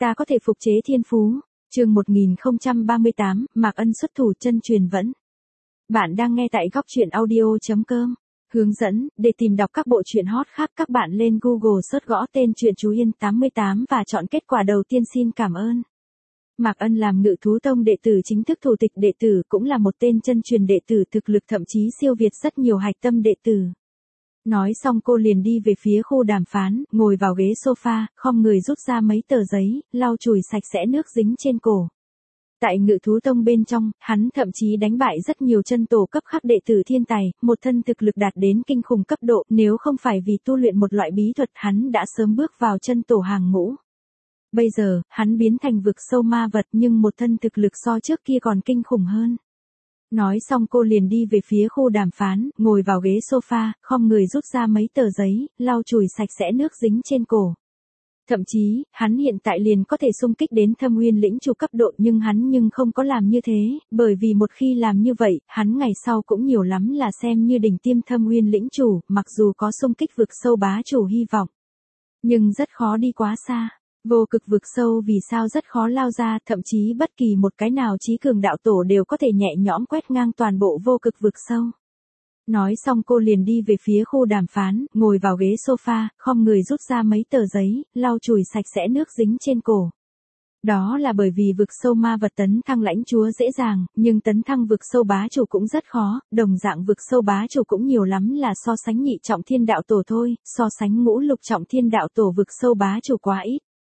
Ta có thể phục chế thiên phú. Chương 1038, Mạc Ân xuất thủ chân truyền vẫn. Bạn đang nghe tại góc truyện audio.com. Hướng dẫn, để tìm đọc các bộ truyện hot khác các bạn lên Google search gõ tên truyện Chú Yên 88 và chọn kết quả đầu tiên. Xin cảm ơn. Mạc Ân làm Ngự Thú Tông đệ tử chính thức, thủ tịch đệ tử, cũng là một tên chân truyền đệ tử thực lực thậm chí siêu việt rất nhiều hạch tâm đệ tử. Nói xong cô liền đi về phía khu đàm phán, ngồi vào ghế sofa, khom người rút ra mấy tờ giấy, lau chùi sạch sẽ nước dính trên cổ. Tại Ngự Thú Tông bên trong, hắn thậm chí đánh bại rất nhiều chân tổ cấp khác đệ tử thiên tài, một thân thực lực đạt đến kinh khủng cấp độ, nếu không phải vì tu luyện một loại bí thuật hắn đã sớm bước vào chân tổ hàng ngũ. Bây giờ, hắn biến thành vực sâu ma vật nhưng một thân thực lực so trước kia còn kinh khủng hơn. Nói xong cô liền đi về phía khu đàm phán, ngồi vào ghế sofa, khom người rút ra mấy tờ giấy, lau chùi sạch sẽ nước dính trên cổ. Thậm chí, hắn hiện tại liền có thể xung kích đến Thâm Uyên lĩnh chủ cấp độ nhưng hắn không có làm như thế, bởi vì một khi làm như vậy, hắn ngày sau cũng nhiều lắm là xem như đỉnh tiêm Thâm Uyên lĩnh chủ, mặc dù có xung kích vực sâu bá chủ hy vọng. Nhưng rất khó đi quá xa. Vô cực vực sâu vì sao rất khó lao ra, thậm chí bất kỳ một cái nào trí cường đạo tổ đều có thể nhẹ nhõm quét ngang toàn bộ vô cực vực sâu. Nói xong cô liền đi về phía khu đàm phán, ngồi vào ghế sofa, khom người rút ra mấy tờ giấy, lau chùi sạch sẽ nước dính trên cổ. Đó là bởi vì vực sâu ma vật tấn thăng lãnh chúa dễ dàng, nhưng tấn thăng vực sâu bá chủ cũng rất khó, đồng dạng vực sâu bá chủ cũng nhiều lắm là so sánh nhị trọng thiên đạo tổ thôi, so sánh ngũ lục trọng thiên đạo tổ vực sâu bá chủ quá ít.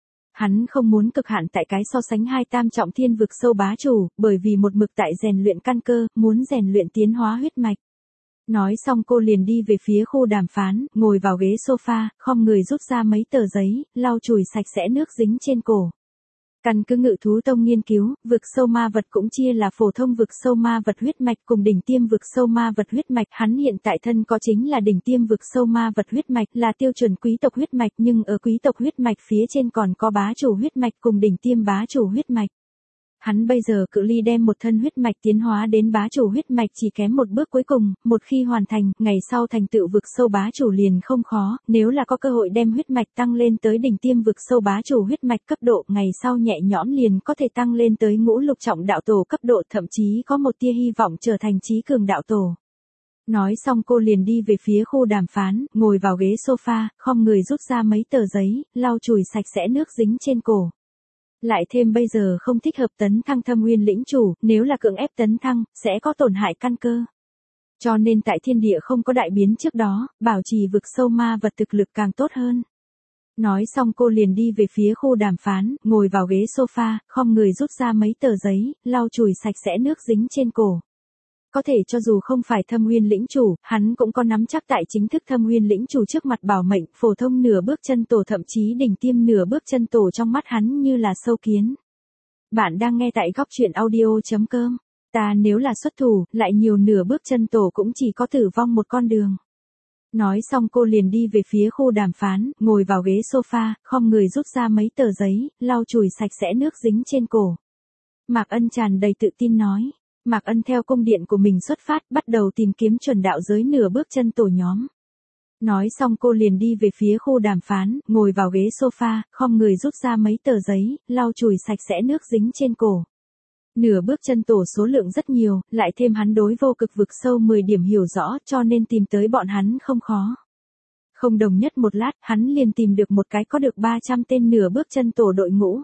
Hắn không muốn cực hạn tại cái so sánh hai tam trọng thiên vực sâu bá chủ, bởi vì một mực tại rèn luyện căn cơ, muốn rèn luyện tiến hóa huyết mạch. Nói xong cô liền đi về phía khu đàm phán, ngồi vào ghế sofa, khom người rút ra mấy tờ giấy, lau chùi sạch sẽ nước dính trên cổ. Căn cứ Ngự Thú Tông nghiên cứu, vực sâu ma vật cũng chia là phổ thông vực sâu ma vật huyết mạch cùng đỉnh tiêm vực sâu ma vật huyết mạch. Hắn hiện tại thân có chính là đỉnh tiêm vực sâu ma vật huyết mạch, là tiêu chuẩn quý tộc huyết mạch, nhưng ở quý tộc huyết mạch phía trên còn có bá chủ huyết mạch cùng đỉnh tiêm bá chủ huyết mạch. Hắn bây giờ cự ly đem một thân huyết mạch tiến hóa đến bá chủ huyết mạch chỉ kém một bước cuối cùng, một khi hoàn thành, ngày sau thành tựu vực sâu bá chủ liền không khó, nếu là có cơ hội đem huyết mạch tăng lên tới đỉnh tiêm vực sâu bá chủ huyết mạch cấp độ, ngày sau nhẹ nhõm liền có thể tăng lên tới ngũ lục trọng đạo tổ cấp độ, thậm chí có một tia hy vọng trở thành trí cường đạo tổ. Nói xong cô liền đi về phía khu đàm phán, ngồi vào ghế sofa, khom người rút ra mấy tờ giấy, lau chùi sạch sẽ nước dính trên cổ. Lại thêm bây giờ không thích hợp tấn thăng Thâm Uyên lĩnh chủ, nếu là cưỡng ép tấn thăng, sẽ có tổn hại căn cơ. Cho nên tại thiên địa không có đại biến trước đó, bảo trì vực sâu ma vật thực lực càng tốt hơn. Nói xong cô liền đi về phía khu đàm phán, ngồi vào ghế sofa, khom người rút ra mấy tờ giấy, lau chùi sạch sẽ nước dính trên cổ. Có thể cho dù không phải Thâm Uyên lĩnh chủ, hắn cũng có nắm chắc tại chính thức Thâm Uyên lĩnh chủ trước mặt bảo mệnh, phổ thông nửa bước chân tổ thậm chí đỉnh tiêm nửa bước chân tổ trong mắt hắn như là sâu kiến. Bạn đang nghe tại góc truyện audio.com. Ta nếu là xuất thủ, lại nhiều nửa bước chân tổ cũng chỉ có tử vong một con đường. Nói xong cô liền đi về phía khu đàm phán, ngồi vào ghế sofa, khom người rút ra mấy tờ giấy, lau chùi sạch sẽ nước dính trên cổ. Mạc Ân tràn đầy tự tin nói. Mạc Ân theo cung điện của mình xuất phát, bắt đầu tìm kiếm chuẩn đạo giới nửa bước chân tổ nhóm. Nói xong cô liền đi về phía khu đàm phán, ngồi vào ghế sofa, khom người rút ra mấy tờ giấy, lau chùi sạch sẽ nước dính trên cổ. Nửa bước chân tổ số lượng rất nhiều, lại thêm hắn đối vô cực vực sâu 10 điểm hiểu rõ, cho nên tìm tới bọn hắn không khó. Không đồng nhất một lát, hắn liền tìm được một cái có được 300 tên nửa bước chân tổ đội ngũ.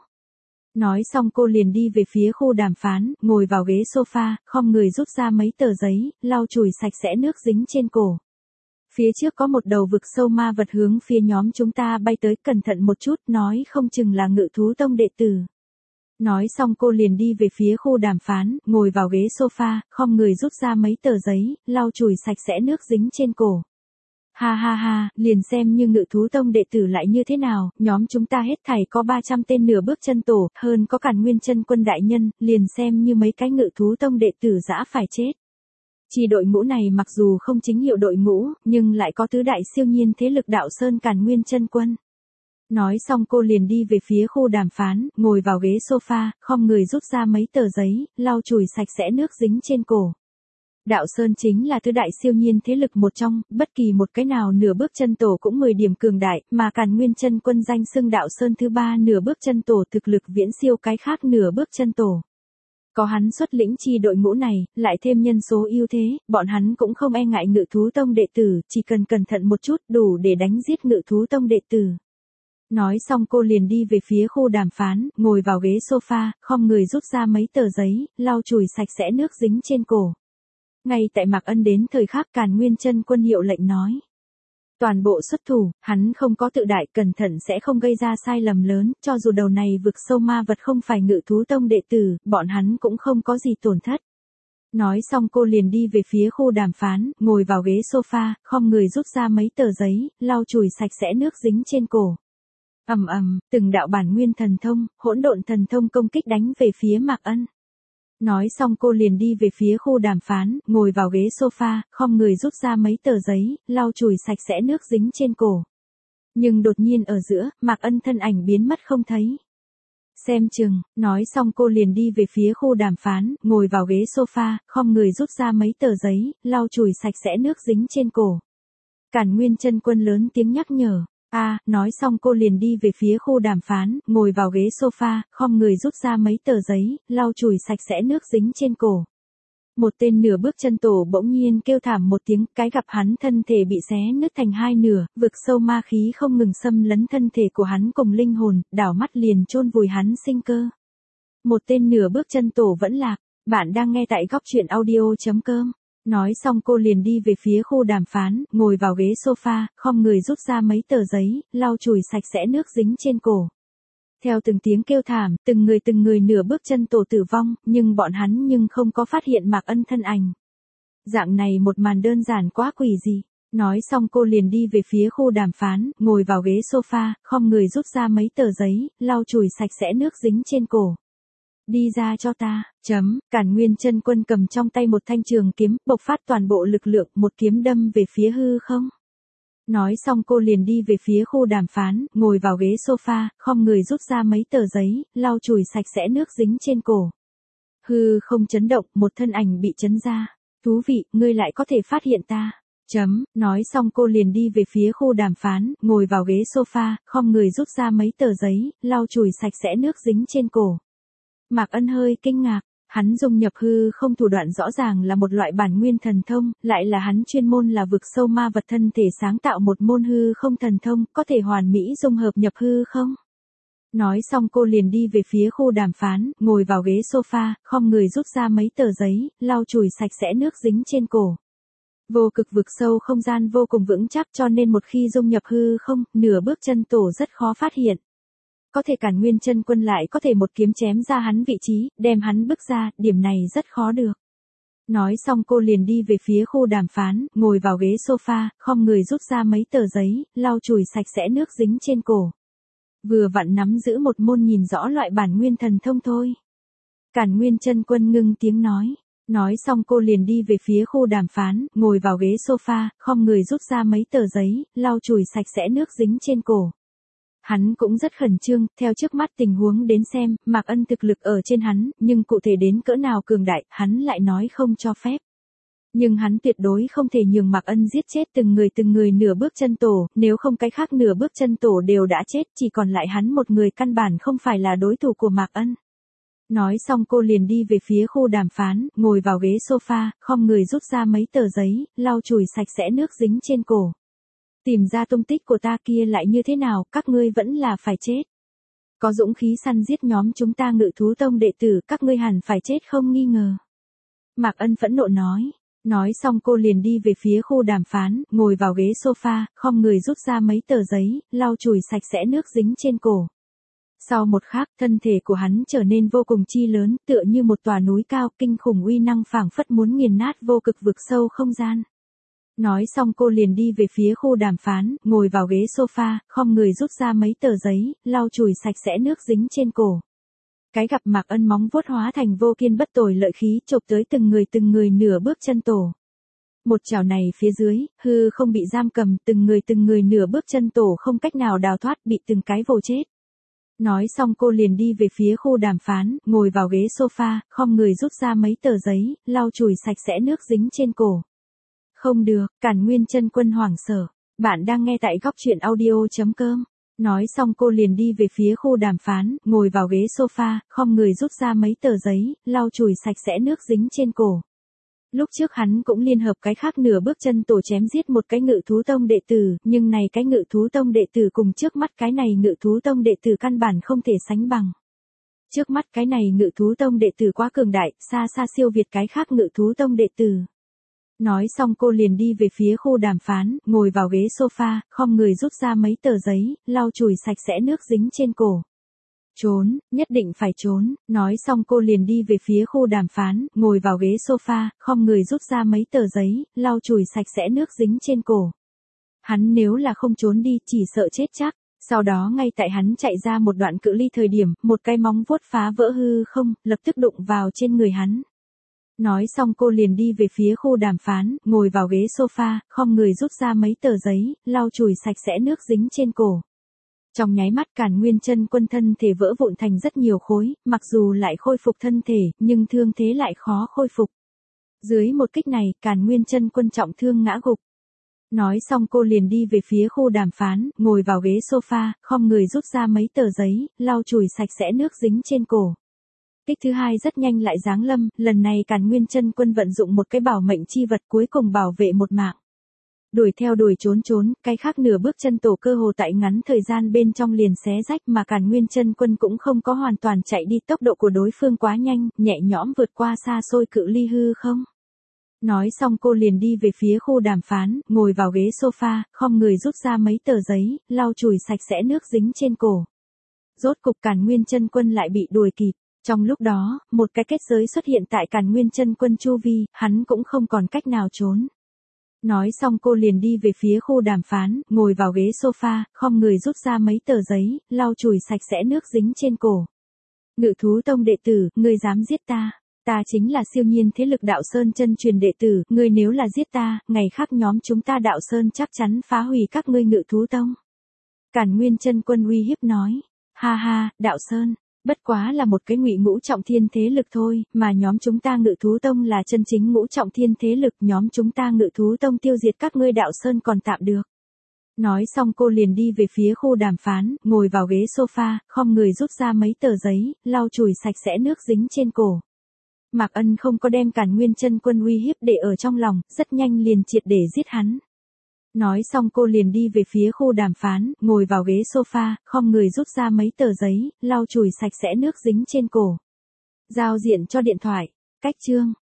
Nói xong cô liền đi về phía khu đàm phán, ngồi vào ghế sofa, khom người rút ra mấy tờ giấy, lau chùi sạch sẽ nước dính trên cổ. Phía trước có một đầu vực sâu ma vật hướng phía nhóm chúng ta bay tới, cẩn thận một chút, nói không chừng là Ngự Thú Tông đệ tử. Nói xong cô liền đi về phía khu đàm phán, ngồi vào ghế sofa, khom người rút ra mấy tờ giấy, lau chùi sạch sẽ nước dính trên cổ. Ha ha ha, liền xem như Ngự Thú Tông đệ tử lại như thế nào, nhóm chúng ta hết thảy có 300 tên nửa bước chân tổ, hơn có Càn Nguyên chân quân đại nhân, liền xem như mấy cái Ngự Thú Tông đệ tử dã phải chết. Chỉ đội ngũ này mặc dù không chính hiệu đội ngũ, nhưng lại có tứ đại siêu nhiên thế lực đạo sơn Càn Nguyên chân quân. Nói xong cô liền đi về phía khu đàm phán, ngồi vào ghế sofa, khom người rút ra mấy tờ giấy, lau chùi sạch sẽ nước dính trên cổ. Đạo Sơn chính là tứ đại siêu nhiên thế lực một trong, bất kỳ một cái nào nửa bước chân tổ cũng 10 điểm cường đại, mà Càn Nguyên Chân Quân danh xưng Đạo Sơn thứ 3 nửa bước chân tổ thực lực viễn siêu cái khác nửa bước chân tổ. Có hắn xuất lĩnh chi đội ngũ này, lại thêm nhân số ưu thế, bọn hắn cũng không e ngại Ngự Thú Tông đệ tử, chỉ cần cẩn thận một chút đủ để đánh giết Ngự Thú Tông đệ tử. Nói xong cô liền đi về phía khu đàm phán, ngồi vào ghế sofa, khom người rút ra mấy tờ giấy, lau chùi sạch sẽ nước dính trên cổ. Ngay tại Mạc Ân đến thời khắc Càn Nguyên Chân Quân hiệu lệnh nói. Toàn bộ xuất thủ, hắn không có tự đại, cẩn thận sẽ không gây ra sai lầm lớn, cho dù đầu này vực sâu ma vật không phải Ngự Thú Tông đệ tử, bọn hắn cũng không có gì tổn thất. Nói xong cô liền đi về phía khu đàm phán, ngồi vào ghế sofa, khom người rút ra mấy tờ giấy, lau chùi sạch sẽ nước dính trên cổ. Ầm ầm, từng đạo bản nguyên thần thông, hỗn độn thần thông công kích đánh về phía Mạc Ân. Nói xong cô liền đi về phía khu đàm phán, ngồi vào ghế sofa, khom người rút ra mấy tờ giấy, lau chùi sạch sẽ nước dính trên cổ. Nhưng đột nhiên ở giữa, Mạc Ân thân ảnh biến mất không thấy. Xem chừng, nói xong cô liền đi về phía khu đàm phán, ngồi vào ghế sofa, khom người rút ra mấy tờ giấy, lau chùi sạch sẽ nước dính trên cổ. Càn Nguyên Chân Quân lớn tiếng nhắc nhở. Nói xong cô liền đi về phía khu đàm phán, ngồi vào ghế sofa, khom người rút ra mấy tờ giấy, lau chùi sạch sẽ nước dính trên cổ. Một tên nửa bước chân tổ bỗng nhiên kêu thảm một tiếng, cái gặp hắn thân thể bị xé nứt thành hai nửa, vực sâu ma khí không ngừng xâm lấn thân thể của hắn cùng linh hồn, đảo mắt liền chôn vùi hắn sinh cơ. Một tên nửa bước chân tổ vẫn lạc, bạn đang nghe tại góc truyện audio.com. Nói xong cô liền đi về phía khu đàm phán, ngồi vào ghế sofa, khom người rút ra mấy tờ giấy, lau chùi sạch sẽ nước dính trên cổ. Theo từng tiếng kêu thảm, từng người nửa bước chân tổ tử vong, nhưng bọn hắn không có phát hiện Mạc Ân thân ảnh. Dạng này một màn đơn giản quá quỷ dị. Nói xong cô liền đi về phía khu đàm phán, ngồi vào ghế sofa, khom người rút ra mấy tờ giấy, lau chùi sạch sẽ nước dính trên cổ. Đi ra cho ta, Càn Nguyên Chân Quân cầm trong tay một thanh trường kiếm, bộc phát toàn bộ lực lượng, một kiếm đâm về phía hư không. Nói xong cô liền đi về phía khu đàm phán, ngồi vào ghế sofa, khom người rút ra mấy tờ giấy, lau chùi sạch sẽ nước dính trên cổ. Hư không chấn động, một thân ảnh bị chấn ra. Thú vị, ngươi lại có thể phát hiện ta. Nói xong cô liền đi về phía khu đàm phán, ngồi vào ghế sofa, khom người rút ra mấy tờ giấy, lau chùi sạch sẽ nước dính trên cổ. Mạc Ân hơi kinh ngạc, hắn dung nhập hư không thủ đoạn rõ ràng là một loại bản nguyên thần thông, lại là hắn chuyên môn là vực sâu ma vật thân thể sáng tạo một môn hư không thần thông, có thể hoàn mỹ dung hợp nhập hư không. Nói xong cô liền đi về phía khu đàm phán, ngồi vào ghế sofa, khom người rút ra mấy tờ giấy, lau chùi sạch sẽ nước dính trên cổ. Vô cực vực sâu không gian vô cùng vững chắc cho nên một khi dung nhập hư không, nửa bước chân tổ rất khó phát hiện. Có thể Càn Nguyên Chân Quân lại có thể một kiếm chém ra hắn vị trí, đem hắn bức ra, điểm này rất khó được. Nói xong cô liền đi về phía khu đàm phán, ngồi vào ghế sofa, khom người rút ra mấy tờ giấy, lau chùi sạch sẽ nước dính trên cổ. Vừa vặn nắm giữ một môn nhìn rõ loại bản nguyên thần thông thôi. Càn Nguyên Chân Quân ngưng tiếng nói. Nói xong cô liền đi về phía khu đàm phán, ngồi vào ghế sofa, khom người rút ra mấy tờ giấy, lau chùi sạch sẽ nước dính trên cổ. Hắn cũng rất khẩn trương, theo trước mắt tình huống đến xem, Mạc Ân thực lực ở trên hắn, nhưng cụ thể đến cỡ nào cường đại, hắn lại nói không cho phép. Nhưng hắn tuyệt đối không thể nhường Mạc Ân giết chết từng người nửa bước chân tổ, nếu không cái khác nửa bước chân tổ đều đã chết, chỉ còn lại hắn một người căn bản không phải là đối thủ của Mạc Ân. Nói xong cô liền đi về phía khu đàm phán, ngồi vào ghế sofa, khom người rút ra mấy tờ giấy, lau chùi sạch sẽ nước dính trên cổ. Tìm ra tung tích của ta kia lại như thế nào, các ngươi vẫn là phải chết. Có dũng khí săn giết nhóm chúng ta Ngự Thú Tông đệ tử, các ngươi hẳn phải chết không nghi ngờ. Mạc Ân phẫn nộ nói. Nói xong cô liền đi về phía khu đàm phán, ngồi vào ghế sofa, khom người rút ra mấy tờ giấy, lau chùi sạch sẽ nước dính trên cổ. Sau một khắc, thân thể của hắn trở nên vô cùng chi lớn, tựa như một tòa núi cao, kinh khủng uy năng phảng phất muốn nghiền nát vô cực vực sâu không gian. Nói xong cô liền đi về phía khu đàm phán, ngồi vào ghế sofa, khom người rút ra mấy tờ giấy, lau chùi sạch sẽ nước dính trên cổ. Cái gặp Mạc Ân móng vuốt hóa thành vô kiên bất tồi lợi khí chộp tới từng người nửa bước chân tổ. Một chảo này phía dưới, hư không bị giam cầm, từng người nửa bước chân tổ không cách nào đào thoát, bị từng cái vồ chết. Nói xong cô liền đi về phía khu đàm phán, ngồi vào ghế sofa, khom người rút ra mấy tờ giấy, lau chùi sạch sẽ nước dính trên cổ. Không được, Càn Nguyên Chân Quân hoảng sợ. Bạn đang nghe tại góc truyện audio.com. Nói xong cô liền đi về phía khu đàm phán, ngồi vào ghế sofa, khom người rút ra mấy tờ giấy, lau chùi sạch sẽ nước dính trên cổ. Lúc trước hắn cũng liên hợp cái khác nửa bước chân tổ chém giết một cái Ngự Thú Tông đệ tử, nhưng này cái Ngự Thú Tông đệ tử cùng trước mắt cái này Ngự Thú Tông đệ tử căn bản không thể sánh bằng. Trước mắt cái này Ngự Thú Tông đệ tử quá cường đại, xa xa siêu việt cái khác Ngự Thú Tông đệ tử. Nói xong cô liền đi về phía khu đàm phán, ngồi vào ghế sofa, khom người rút ra mấy tờ giấy, lau chùi sạch sẽ nước dính trên cổ. Trốn, nhất định phải trốn. Nói xong cô liền đi về phía khu đàm phán, ngồi vào ghế sofa, khom người rút ra mấy tờ giấy, lau chùi sạch sẽ nước dính trên cổ. Hắn nếu là không trốn đi, chỉ sợ chết chắc. Sau đó ngay tại hắn chạy ra một đoạn cự ly thời điểm, một cái móng vuốt phá vỡ hư không, lập tức đụng vào trên người hắn. Nói xong cô liền đi về phía khu đàm phán, ngồi vào ghế sofa, khom người rút ra mấy tờ giấy, lau chùi sạch sẽ nước dính trên cổ. Trong nháy mắt Càn Nguyên Chân Quân thân thể vỡ vụn thành rất nhiều khối, mặc dù lại khôi phục thân thể, nhưng thương thế lại khó khôi phục. Dưới một kích này, Càn Nguyên Chân Quân trọng thương ngã gục. Nói xong cô liền đi về phía khu đàm phán, ngồi vào ghế sofa, khom người rút ra mấy tờ giấy, lau chùi sạch sẽ nước dính trên cổ. Kích thứ hai rất nhanh lại giáng lâm, lần này Càn Nguyên Chân Quân vận dụng một cái bảo mệnh chi vật cuối cùng bảo vệ một mạng. Đuổi theo đuổi trốn, cái khác nửa bước chân tổ cơ hồ tại ngắn thời gian bên trong liền xé rách mà Càn Nguyên Chân Quân cũng không có hoàn toàn chạy đi, tốc độ của đối phương quá nhanh, nhẹ nhõm vượt qua xa xôi cự ly hư không. Nói xong cô liền đi về phía khu đàm phán, ngồi vào ghế sofa, khom người rút ra mấy tờ giấy, lau chùi sạch sẽ nước dính trên cổ. Rốt cục Càn Nguyên Chân Quân lại bị đuổi kịp. Trong lúc đó, một cái kết giới xuất hiện tại Càn Nguyên Chân Quân chu vi, hắn cũng không còn cách nào trốn. Nói xong cô liền đi về phía khu đàm phán, ngồi vào ghế sofa, khom người rút ra mấy tờ giấy, lau chùi sạch sẽ nước dính trên cổ. Ngự Thú Tông đệ tử, ngươi dám giết ta? Ta chính là siêu nhiên thế lực Đạo Sơn chân truyền đệ tử, ngươi nếu là giết ta, ngày khác nhóm chúng ta Đạo Sơn chắc chắn phá hủy các ngươi Ngự Thú Tông. Càn Nguyên Chân Quân uy hiếp nói, ha ha, Đạo Sơn, bất quá là một cái ngụy ngũ trọng thiên thế lực thôi, mà nhóm chúng ta Ngự Thú Tông là chân chính ngũ trọng thiên thế lực, nhóm chúng ta Ngự Thú Tông tiêu diệt các ngươi Đạo Sơn còn tạm được. Nói xong cô liền đi về phía khu đàm phán, ngồi vào ghế sofa, khom người rút ra mấy tờ giấy, lau chùi sạch sẽ nước dính trên cổ. Mạc Ân không có đem Càn Nguyên Chân Quân uy hiếp để ở trong lòng, rất nhanh liền triệt để giết hắn. Nói xong cô liền đi về phía khu đàm phán, ngồi vào ghế sofa, khom người rút ra mấy tờ giấy, lau chùi sạch sẽ nước dính trên cổ. Giao diện cho điện thoại. Cách chương.